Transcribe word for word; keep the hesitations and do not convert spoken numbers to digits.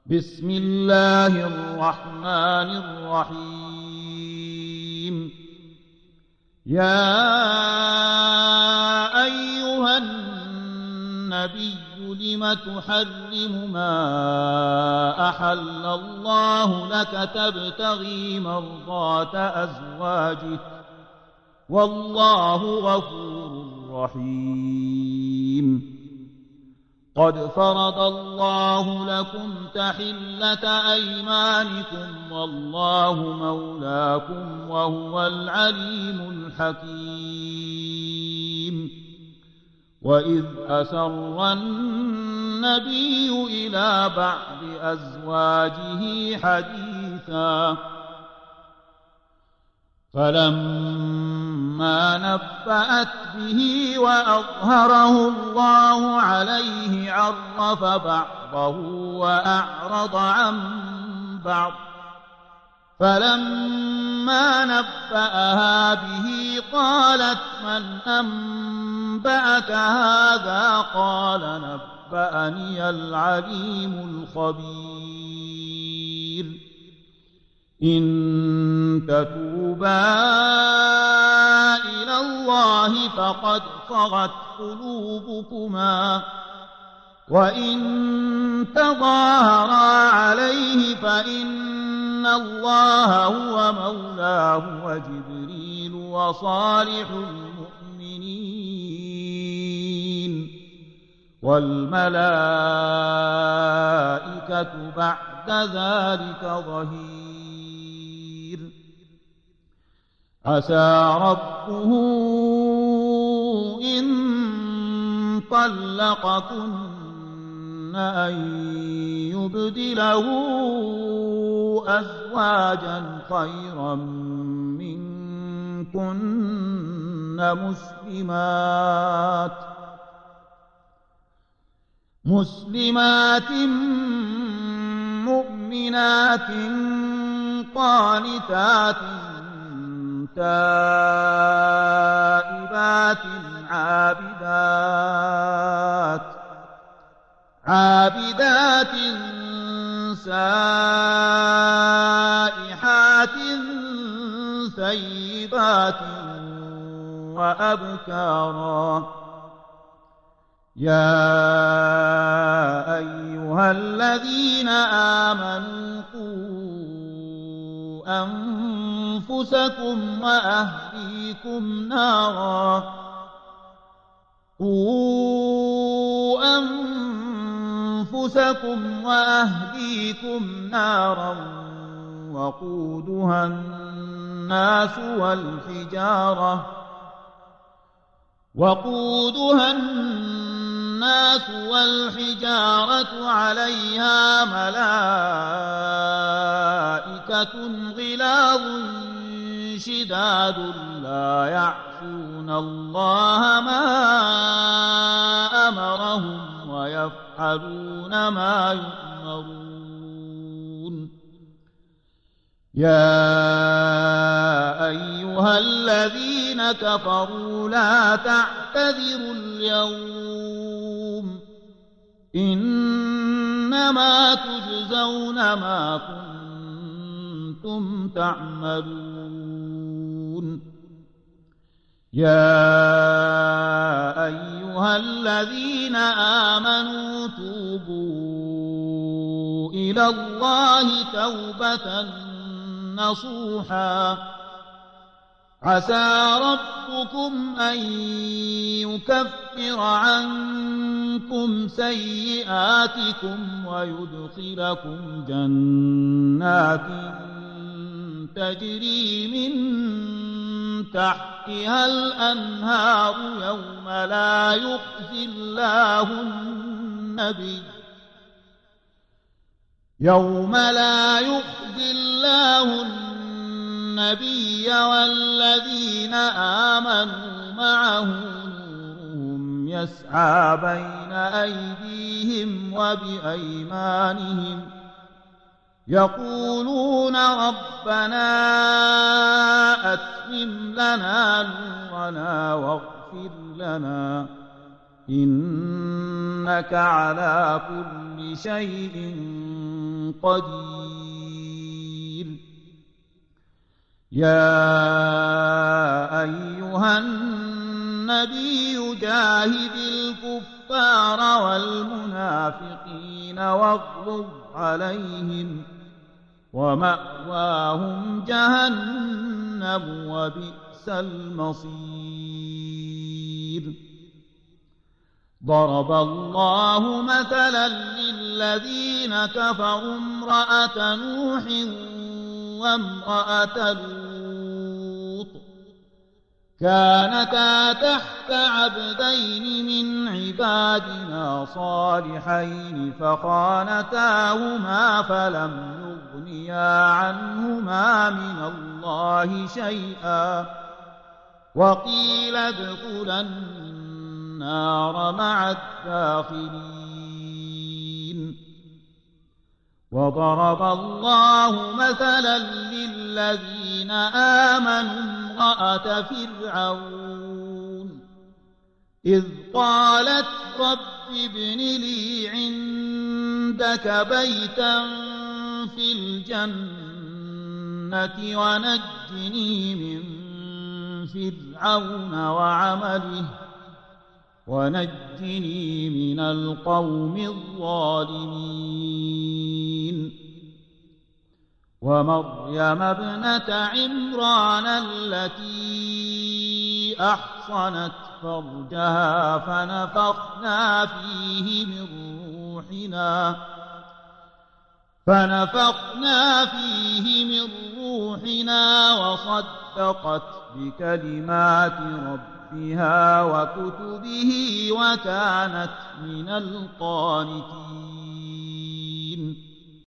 بسم الله الرحمن الرحيم. يا أيها النبي لم تحرم ما أحل الله لك تبتغي مرضات أزواجه والله غفور رحيم. قد فرض الله لكم تحلة أيمانكم والله مولاكم وهو العليم الحكيم. وإذ أسر النبي إلى بعض أزواجه حديثا فلما نبأت به وأظهره الله عليه عرف بعضه وأعرض عن بعض. فلما نبأها به قالت من أنبأك هذا؟ قال نبأني العليم الخبير. إن تتوبا إلى الله فقد صغت قلوبكما وإن تظاهرا عليه فإن الله هو مولاه وجبريل وصالح المؤمنين والملائكة بعد ذلك ظهير. عسى ربه إن طلقكن أن يبدله أزواجا خيرا منكن مسلمات مسلمات مؤمنات قانتات تائبات عابدات عابدات سائحات ثيبات وأبكارا. يا أيها الذين آمنوا قوا أنفسكم وأهليكم نارا قوا أنفسكم وأهليكم نارا وقودها الناس والحجارة وقودها الناس والحجارة عليها ملائكة غلاظ شداد لا يعصون الله ما أمرهم ويفعلون ما يؤمرون. يا أيها الذين كفروا لا تعتذروا اليوم إنما تجزون ما كنتم تعملون. يا أيها الذين آمنوا توبوا إلى الله توبة نصوحا عسى ربكم أن يكفر عنكم سيئاتكم ويدخلكم جنات تجري من تحتها الأنهار يوم لا يخزي الله النبي يوم لا يخزي الله النبي والذين آمنوا معه نورهم يسعى بين أيديهم وبأيمانهم يقولون ربنا أتمم لنا نورنا واغفر لنا إنك على كل شيء قدير. يا أيها النبي جاهد الكفار والمنافقين واغلظ عليهم ومأواهم جهنم وبئس المصير. ضرب الله مثلا للذين كفروا امرأة نوح وامرأة لوط كانتا تحت عبدين من عبادنا صالحين فخانتاهما فلم يغنيا عنهما من الله شيئا وقيل ادخلا النار مع الداخلين. وضرب الله مثلا للذين آمنوا امرأة فرعون إذ قالت رب ابن لي عندك بيتا في الجنة ونجني من فرعون وعمله ونجني من القوم الظالمين. ومريم ابنة عمران التي أحصنت فرجها فنفخنا فيه من روحنا فنفخنا فيه من روحنا وصدقت بكلمات ربها وكتبه وكانت من القانتين.